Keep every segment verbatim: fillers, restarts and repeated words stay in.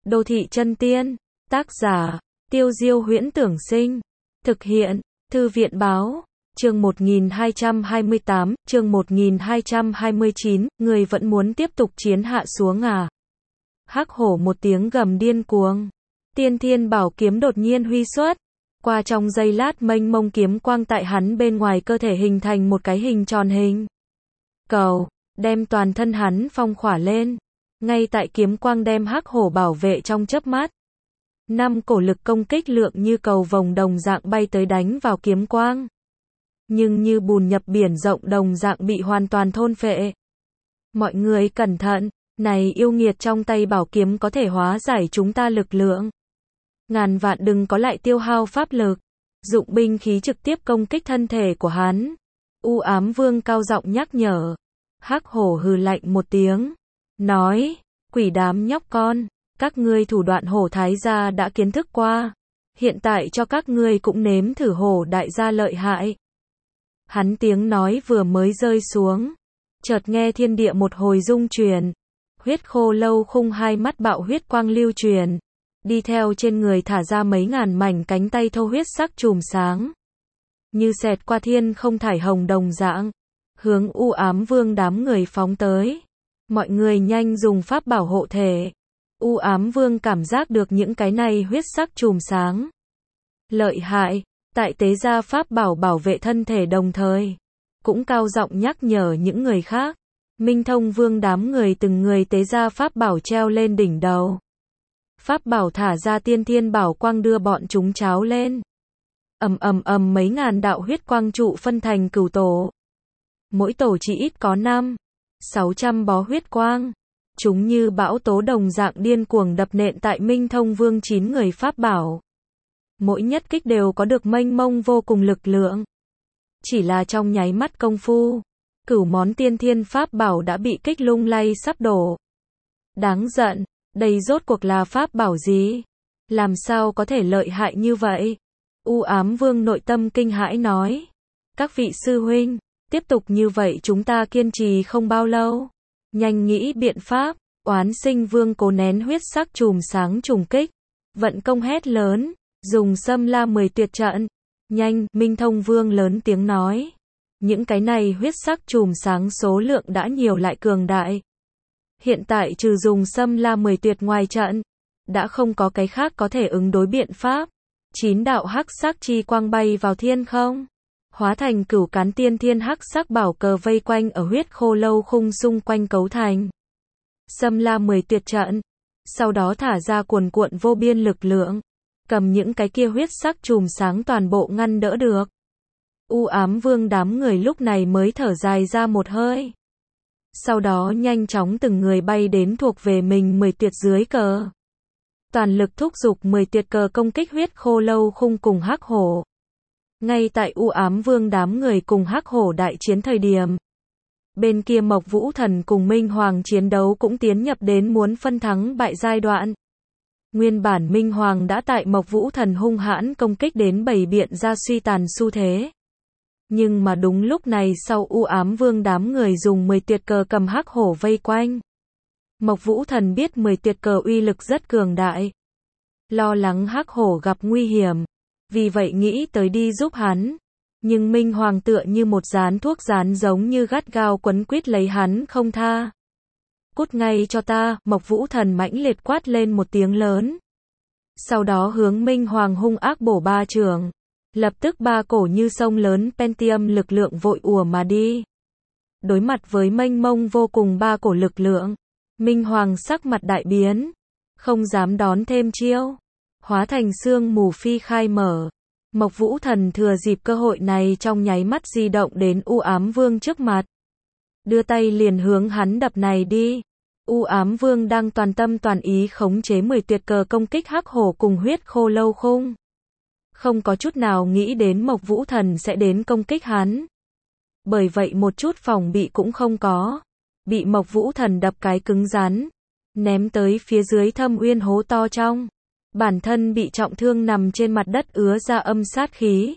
Đô thị chân tiên. Tác giả, Tiêu Diêu Huyễn Tưởng Sinh. Thực hiện, Thư viện Báo. Chương một nghìn hai trăm hai mươi tám, chương một nghìn hai trăm hai mươi chín, người vẫn muốn tiếp tục chiến hạ xuống à? Hắc hổ một tiếng gầm điên cuồng. Tiên thiên bảo kiếm đột nhiên huy xuất. Qua trong giây lát mênh mông kiếm quang tại hắn bên ngoài cơ thể hình thành một cái hình tròn hình cầu, đem toàn thân hắn phong khỏa lên. Ngay tại kiếm quang đem hắc hổ bảo vệ trong chớp mắt, năm cổ lực công kích lượng như cầu vồng đồng dạng bay tới đánh vào kiếm quang. Nhưng như bùn nhập biển rộng đồng dạng bị hoàn toàn thôn phệ. Mọi người cẩn thận, này yêu nghiệt trong tay bảo kiếm có thể hóa giải chúng ta lực lượng. Ngàn vạn đừng có lại tiêu hao pháp lực, dụng binh khí trực tiếp công kích thân thể của hắn. U Ám Vương cao giọng nhắc nhở. Hắc hổ hừ lạnh một tiếng, nói, quỷ đám nhóc con, các ngươi thủ đoạn hổ thái gia đã kiến thức qua. Hiện tại cho các ngươi cũng nếm thử hổ đại gia lợi hại. Hắn tiếng nói vừa mới rơi xuống, chợt nghe thiên địa một hồi rung chuyển. Huyết khô lâu khung hai mắt bạo huyết quang lưu truyền, đi theo trên người thả ra mấy ngàn mảnh cánh tay thô huyết sắc chùm sáng, như xẹt qua thiên không thải hồng đồng dạng, hướng U Ám Vương đám người phóng tới. Mọi người nhanh dùng pháp bảo hộ thể. U Ám Vương cảm giác được những cái này huyết sắc chùm sáng lợi hại, tại tế gia pháp bảo bảo vệ thân thể đồng thời, cũng cao giọng nhắc nhở những người khác. Minh Thông Vương đám người từng người tế gia pháp bảo treo lên đỉnh đầu. Pháp bảo thả ra tiên thiên bảo quang đưa bọn chúng cháo lên. Ầm ầm ầm mấy ngàn đạo huyết quang trụ phân thành cửu tổ. Mỗi tổ chỉ ít có năm, sáu trăm bó huyết quang. Chúng như bão tố đồng dạng điên cuồng đập nện tại Minh Thông Vương chín người pháp bảo. Mỗi nhất kích đều có được mênh mông vô cùng lực lượng. Chỉ là trong nháy mắt công phu, cửu món tiên thiên pháp bảo đã bị kích lung lay sắp đổ. Đáng giận, đây rốt cuộc là pháp bảo gì? Làm sao có thể lợi hại như vậy? U Ám Vương nội tâm kinh hãi nói. Các vị sư huynh, tiếp tục như vậy chúng ta kiên trì không bao lâu. Nhanh nghĩ biện pháp. Oán Sinh Vương cố nén huyết sắc chùm sáng trùng kích, vận công hét lớn, dùng Sâm La mười tuyệt trận. Nhanh, Minh Thông Vương lớn tiếng nói. Những cái này huyết sắc chùm sáng số lượng đã nhiều lại cường đại. Hiện tại trừ dùng Sâm La mười tuyệt ngoài trận, đã không có cái khác có thể ứng đối biện pháp. Chín đạo hắc sắc chi quang bay vào thiên không, hóa thành cửu cán tiên thiên hắc sắc bảo cờ vây quanh ở huyết khô lâu khung xung quanh cấu thành Sâm La mười tuyệt trận. Sau đó thả ra cuồn cuộn vô biên lực lượng, cầm những cái kia huyết sắc chùm sáng toàn bộ ngăn đỡ được. U Ám Vương đám người lúc này mới thở dài ra một hơi. Sau đó nhanh chóng từng người bay đến thuộc về mình mười tuyệt dưới cờ. Toàn lực thúc giục mười tuyệt cờ công kích huyết khô lâu khung cùng hắc hổ. Ngay tại U Ám Vương đám người cùng hắc hổ đại chiến thời điểm, bên kia Mộc Vũ Thần cùng Minh Hoàng chiến đấu cũng tiến nhập đến muốn phân thắng bại giai đoạn. Nguyên bản Minh Hoàng đã tại Mộc Vũ Thần hung hãn công kích đến bày biện ra suy tàn xu thế. Nhưng mà đúng lúc này sau U Ám Vương đám người dùng mười tuyệt cờ cầm hắc hổ vây quanh. Mộc Vũ Thần biết mười tuyệt cờ uy lực rất cường đại. Lo lắng hắc hổ gặp nguy hiểm, vì vậy nghĩ tới đi giúp hắn. Nhưng Minh Hoàng tựa như một dán thuốc rán giống như gắt gao quấn quýt lấy hắn không tha. Cút ngay cho ta, Mộc Vũ Thần mãnh liệt quát lên một tiếng lớn. Sau đó hướng Minh Hoàng hung ác bổ ba trường. Lập tức ba cổ như sông lớn Pentium lực lượng vội ùa mà đi. Đối mặt với mênh mông vô cùng ba cổ lực lượng, Minh Hoàng sắc mặt đại biến, không dám đón thêm chiêu, hóa thành sương mù phi khai mở. Mộc Vũ Thần thừa dịp cơ hội này trong nháy mắt di động đến U Ám Vương trước mặt, đưa tay liền hướng hắn đập này đi. U Ám Vương đang toàn tâm toàn ý khống chế mười tuyệt cờ công kích hắc hổ cùng huyết khô lâu khung, không có chút nào nghĩ đến Mộc Vũ Thần sẽ đến công kích hắn. Bởi vậy một chút phòng bị cũng không có, bị Mộc Vũ Thần đập cái cứng rắn, ném tới phía dưới thâm uyên hố to trong. Bản thân bị trọng thương nằm trên mặt đất ứa ra âm sát khí.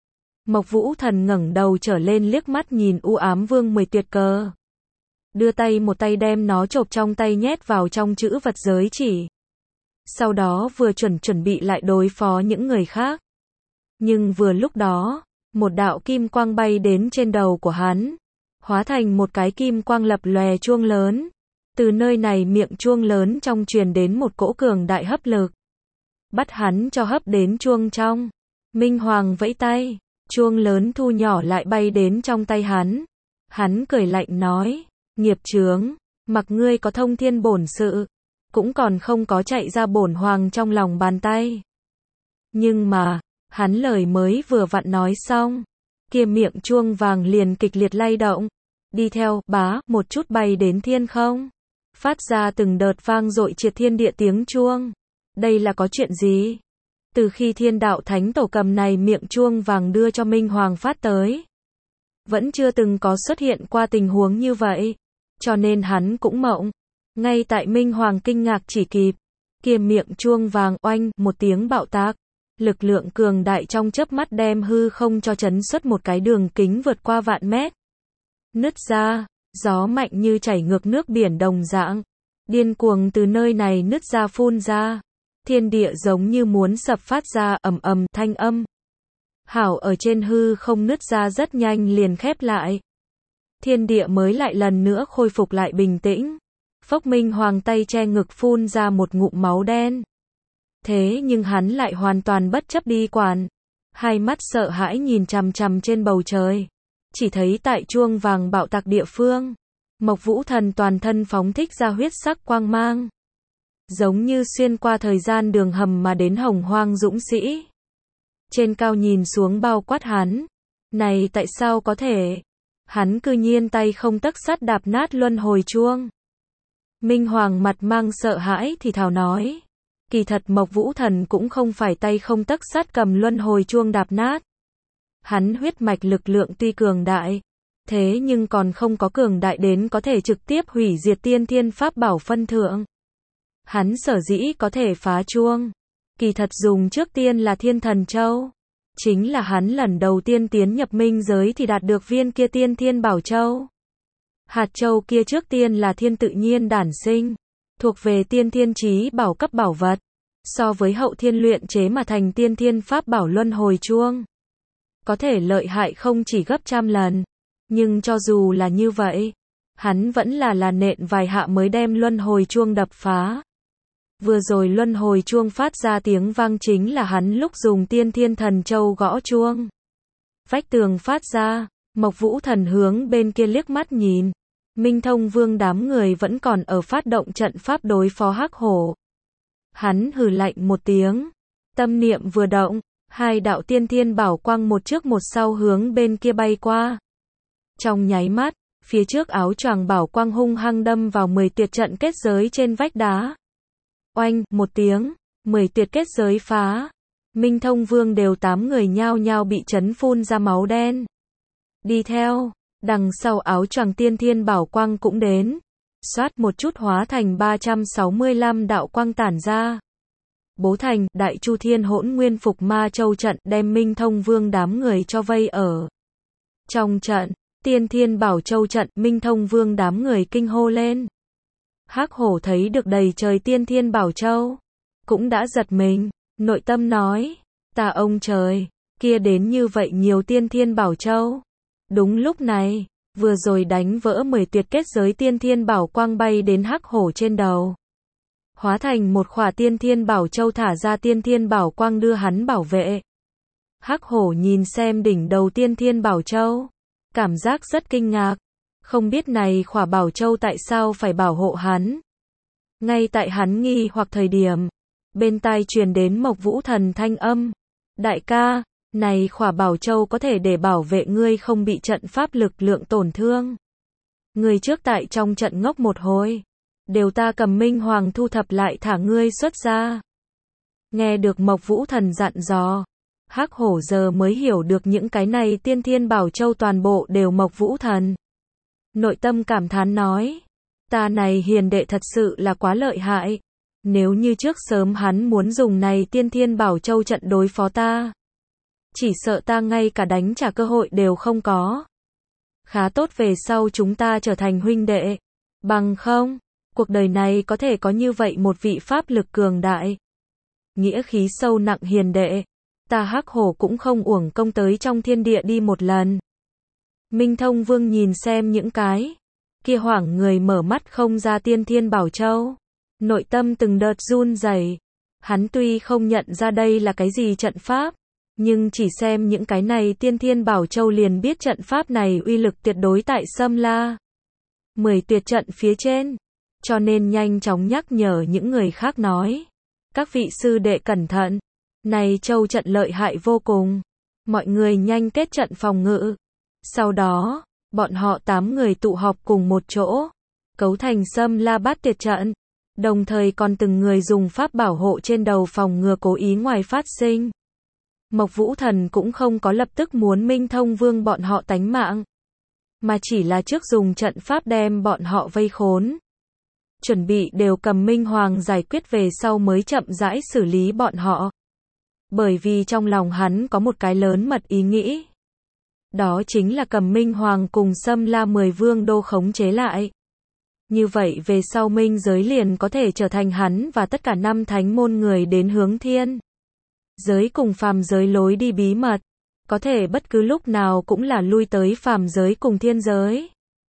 Mộc Vũ Thần ngẩng đầu trở lên liếc mắt nhìn U Ám Vương mười tuyệt cờ. Đưa tay một tay đem nó chộp trong tay nhét vào trong chữ vật giới chỉ. sau đó vừa chuẩn chuẩn bị lại đối phó những người khác. Nhưng vừa lúc đó, một đạo kim quang bay đến trên đầu của hắn, hóa thành một cái kim quang lập lòe chuông lớn. Từ nơi này miệng chuông lớn trong truyền đến một cỗ cường đại hấp lực. Bắt hắn cho hấp đến chuông trong. Minh Hoàng vẫy tay, chuông lớn thu nhỏ lại bay đến trong tay hắn. Hắn cười lạnh nói, nghiệp chướng, mặc ngươi có thông thiên bổn sự, cũng còn không có chạy ra bổn hoàng trong lòng bàn tay. Nhưng mà, hắn lời mới vừa vặn nói xong, kia miệng chuông vàng liền kịch liệt lay động, đi theo, bá, một chút bay đến thiên không, phát ra từng đợt vang dội triệt thiên địa tiếng chuông. Đây là có chuyện gì? Từ khi Thiên Đạo Thánh Tổ cầm này miệng chuông vàng đưa cho Minh Hoàng phát tới, vẫn chưa từng có xuất hiện qua tình huống như vậy, cho nên hắn cũng mộng. Ngay tại Minh Hoàng kinh ngạc chỉ kịp, kia miệng chuông vàng oanh một tiếng bạo tạc, lực lượng cường đại trong chớp mắt đem hư không cho chấn xuất một cái đường kính vượt qua vạn mét. Nứt ra, gió mạnh như chảy ngược nước biển đồng dạng, điên cuồng từ nơi này nứt ra phun ra, thiên địa giống như muốn sập phát ra ầm ầm thanh âm. Hảo ở trên hư không nứt ra rất nhanh liền khép lại. Thiên địa mới lại lần nữa khôi phục lại bình tĩnh. Phốc Minh Hoàng tay che ngực phun ra một ngụm máu đen. Thế nhưng hắn lại hoàn toàn bất chấp đi quản. Hai mắt sợ hãi nhìn chằm chằm trên bầu trời. Chỉ thấy tại chuông vàng bạo tạc địa phương, Mộc Vũ Thần toàn thân phóng thích ra huyết sắc quang mang. Giống như xuyên qua thời gian đường hầm mà đến Hồng Hoang dũng sĩ. Trên cao nhìn xuống bao quát hắn. Này tại sao có thể? Hắn cư nhiên tay không tấc sắt đạp nát luân hồi chuông. Minh Hoàng mặt mang sợ hãi thì thào nói. Kỳ thật Mộc Vũ Thần cũng không phải tay không tấc sắt cầm luân hồi chuông đạp nát. Hắn huyết mạch lực lượng tuy cường đại, thế nhưng còn không có cường đại đến có thể trực tiếp hủy diệt tiên thiên pháp bảo phân thượng. Hắn sở dĩ có thể phá chuông, kỳ thật dùng trước tiên là Thiên Thần Châu. Chính là hắn lần đầu tiên tiến nhập minh giới thì đạt được viên kia tiên thiên bảo châu. Hạt châu kia trước tiên là thiên tự nhiên đản sinh, thuộc về tiên thiên chí bảo cấp bảo vật. So với hậu thiên luyện chế mà thành tiên thiên pháp bảo luân hồi chuông, có thể lợi hại không chỉ gấp trăm lần. Nhưng cho dù là như vậy, hắn vẫn là là nện vài hạ mới đem luân hồi chuông đập phá. Vừa rồi luân hồi chuông phát ra tiếng vang chính là hắn lúc dùng tiên thiên thần châu gõ chuông. Vách tường phát ra, Mộc Vũ Thần hướng bên kia liếc mắt nhìn. Minh Thông Vương đám người vẫn còn ở phát động trận pháp đối phó Hắc Hổ. Hắn hừ lạnh một tiếng, tâm niệm vừa động, hai đạo tiên thiên bảo quang một trước một sau hướng bên kia bay qua. Trong nháy mắt, phía trước áo choàng bảo quang hung hăng đâm vào mười tuyệt trận kết giới trên vách đá. Oanh, một tiếng, mười tuyệt kết giới phá. Minh Thông Vương đều tám người nhao nhao bị chấn phun ra máu đen. Đi theo, đằng sau áo choàng tiên thiên bảo quang cũng đến. Xoát một chút hóa thành ba trăm sáu mươi lăm đạo quang tản ra. Bố thành, Đại Chu Thiên Hỗn Nguyên Phục Ma Châu trận đem Minh Thông Vương đám người cho vây ở. Trong trận, Tiên Thiên Bảo Châu trận, Minh Thông Vương đám người kinh hô lên. Hắc Hổ thấy được đầy trời Tiên Thiên Bảo Châu, cũng đã giật mình, nội tâm nói, ta ông trời, kia đến như vậy nhiều Tiên Thiên Bảo Châu. Đúng lúc này, vừa rồi đánh vỡ mười tuyệt kết giới Tiên Thiên Bảo quang bay đến Hắc Hổ trên đầu. Hóa thành một khỏa Tiên Thiên Bảo Châu thả ra Tiên Thiên Bảo quang đưa hắn bảo vệ. Hắc Hổ nhìn xem đỉnh đầu Tiên Thiên Bảo Châu, cảm giác rất kinh ngạc, không biết này khỏa Bảo Châu tại sao phải bảo hộ hắn. Ngay tại hắn nghi hoặc thời điểm, bên tai truyền đến Mộc Vũ Thần thanh âm, đại ca, này khỏa Bảo Châu có thể để bảo vệ ngươi không bị trận pháp lực lượng tổn thương. Ngươi trước tại trong trận ngốc một hồi, đều ta cầm Minh Hoàng thu thập lại thả ngươi xuất ra. Nghe được Mộc Vũ Thần dặn dò, Hắc Hổ giờ mới hiểu được những cái này Tiên Thiên Bảo Châu toàn bộ đều Mộc Vũ Thần. Nội tâm cảm thán nói, ta này hiền đệ thật sự là quá lợi hại. Nếu như trước sớm hắn muốn dùng này Tiên Thiên Bảo Châu trận đối phó ta, chỉ sợ ta ngay cả đánh trả cơ hội đều không có. Khá tốt về sau chúng ta trở thành huynh đệ, bằng không, Cuộc đời này có thể có như vậy một vị pháp lực cường đại. Nghĩa khí sâu nặng hiền đệ. Ta Hắc Hổ cũng không uổng công tới trong thiên địa đi một lần. Minh Thông Vương nhìn xem những cái kia hoảng người mở mắt không ra tiên thiên bảo châu. Nội tâm từng đợt run rẩy. Hắn tuy không nhận ra đây là cái gì trận pháp, nhưng chỉ xem những cái này tiên thiên bảo châu liền biết trận pháp này uy lực tuyệt đối tại Sâm La mười tuyệt trận phía trên. Cho nên nhanh chóng nhắc nhở những người khác nói. Các vị sư đệ cẩn thận. Này châu trận lợi hại vô cùng. Mọi người nhanh kết trận phòng ngự. Sau đó, bọn họ tám người tụ họp cùng một chỗ. Cấu thành Sâm La bát tuyệt trận. Đồng thời còn từng người dùng pháp bảo hộ trên đầu phòng ngừa cố ý ngoài phát sinh. Mộc Vũ Thần cũng không có lập tức muốn Minh Thông Vương bọn họ tánh mạng. Mà chỉ là trước dùng trận pháp đem bọn họ vây khốn. Chuẩn bị đều cầm Minh Hoàng giải quyết về sau mới chậm rãi xử lý bọn họ. Bởi vì trong lòng hắn có một cái lớn mật ý nghĩ. Đó chính là cầm Minh Hoàng cùng Sâm La mười vương đô khống chế lại. Như vậy về sau Minh giới liền có thể trở thành hắn và tất cả năm thánh môn người đến hướng thiên giới cùng phàm giới lối đi bí mật. Có thể bất cứ lúc nào cũng là lui tới phàm giới cùng thiên giới.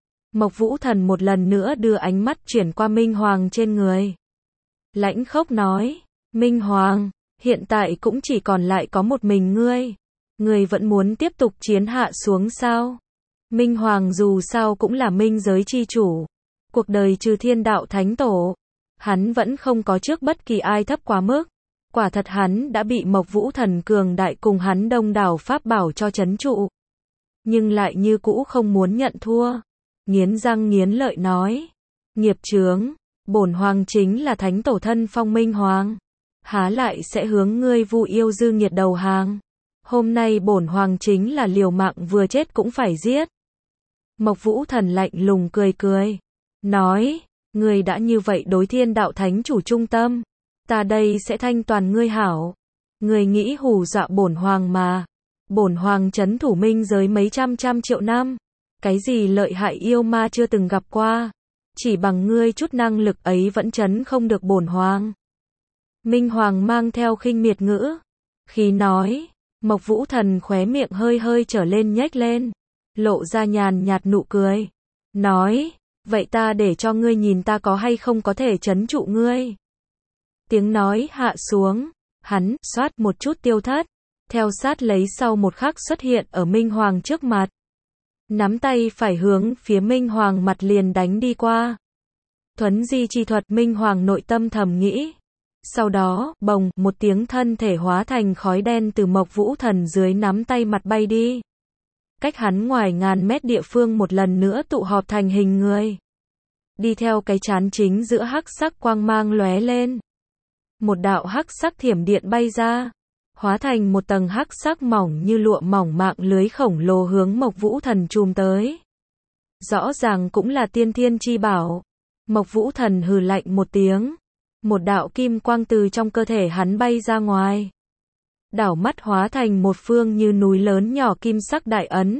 Mộc Vũ Thần một lần nữa đưa ánh mắt chuyển qua Minh Hoàng trên người. Lãnh khốc nói, Minh Hoàng, hiện tại cũng chỉ còn lại có một mình ngươi. Ngươi vẫn muốn tiếp tục chiến hạ xuống sao? Minh Hoàng dù sao cũng là minh giới chi chủ. Cuộc đời trừ thiên đạo thánh tổ. Hắn vẫn không có trước bất kỳ ai thấp quá mức. Quả thật hắn đã bị Mộc Vũ Thần cường đại cùng hắn đông đảo pháp bảo cho trấn trụ. Nhưng lại như cũ không muốn nhận thua. Nghiến răng nghiến lợi nói. Nghiệp chướng, bổn hoàng chính là thánh tổ thân phong Minh Hoàng. Há lại sẽ hướng ngươi Vu Yêu Dư nghiệt đầu hàng. Hôm nay bổn hoàng chính là liều mạng vừa chết cũng phải giết. Mộc Vũ Thần lạnh lùng cười cười. Nói, ngươi đã như vậy đối thiên đạo thánh chủ trung tâm. Ta đây sẽ thanh toàn ngươi hảo. Ngươi nghĩ hù dọa bổn hoàng mà. Bổn hoàng trấn thủ minh giới mấy trăm trăm triệu năm. Cái gì lợi hại yêu ma chưa từng gặp qua. Chỉ bằng ngươi chút năng lực ấy vẫn trấn không được bổn hoàng. Minh Hoàng mang theo khinh miệt ngữ. Khi nói, Mộc Vũ Thần khóe miệng hơi hơi trở lên nhếch lên. Lộ ra nhàn nhạt nụ cười. Nói, vậy ta để cho ngươi nhìn ta có hay không có thể trấn trụ ngươi. Tiếng nói hạ xuống. Hắn, xoát một chút tiêu thất. Theo sát lấy sau một khắc xuất hiện ở Minh Hoàng trước mặt. Nắm tay phải hướng phía Minh Hoàng mặt liền đánh đi qua. Thuấn di chi thuật Minh Hoàng nội tâm thầm nghĩ. Sau đó, bồng, một tiếng thân thể hóa thành khói đen từ Mộc Vũ Thần dưới nắm tay mặt bay đi. Cách hắn ngoài ngàn mét địa phương một lần nữa tụ họp thành hình người. Đi theo cái chán chính giữa hắc sắc quang mang lóe lên. Một đạo hắc sắc thiểm điện bay ra. Hóa thành một tầng hắc sắc mỏng như lụa mỏng mạng lưới khổng lồ hướng Mộc Vũ Thần chùm tới. Rõ ràng cũng là tiên thiên chi bảo. Mộc Vũ Thần hừ lạnh một tiếng. Một đạo kim quang từ trong cơ thể hắn bay ra ngoài. Đảo mắt hóa thành một phương như núi lớn nhỏ kim sắc đại ấn.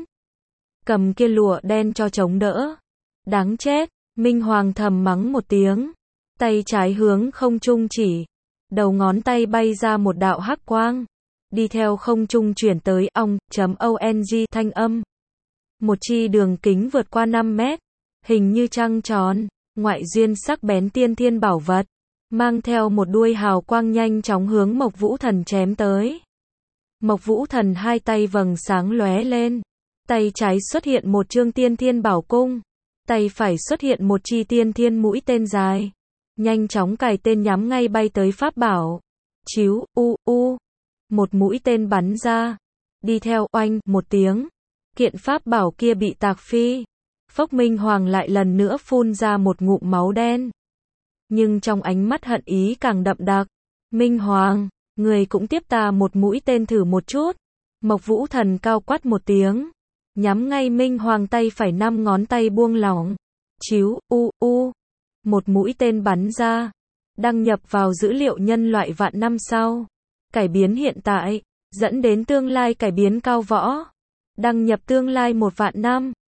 Cầm kia lụa đen cho chống đỡ. Đáng chết, Minh Hoàng thầm mắng một tiếng. Tay trái hướng không trung chỉ. Đầu ngón tay bay ra một đạo hắc quang. Đi theo không trung chuyển tới ong, chấm ong thanh âm. Một chi đường kính vượt qua năm mét. Hình như trăng tròn. Ngoại duyên sắc bén tiên thiên bảo vật. Mang theo một đuôi hào quang nhanh chóng hướng Mộc Vũ Thần chém tới. Mộc Vũ Thần hai tay vầng sáng lóe lên. Tay trái xuất hiện một chương tiên thiên bảo cung. Tay phải xuất hiện một chi tiên thiên mũi tên dài. Nhanh chóng cài tên nhắm ngay bay tới pháp bảo. Chíu, u, u. Một mũi tên bắn ra. Đi theo oanh, một tiếng. Kiện pháp bảo kia bị tạc phi. Phốc Minh Hoàng lại lần nữa phun ra một ngụm máu đen. Nhưng trong ánh mắt hận ý càng đậm đặc. Minh Hoàng, người cũng tiếp ta một mũi tên thử một chút. Mộc Vũ Thần cao quát một tiếng. Nhắm ngay Minh Hoàng tay phải năm ngón tay buông lỏng. Chíu, u, u. Một mũi tên bắn ra. Đăng nhập vào dữ liệu nhân loại vạn năm sau. Cải biến hiện tại. Dẫn đến tương lai cải biến cao võ. Đăng nhập tương lai một vạn năm.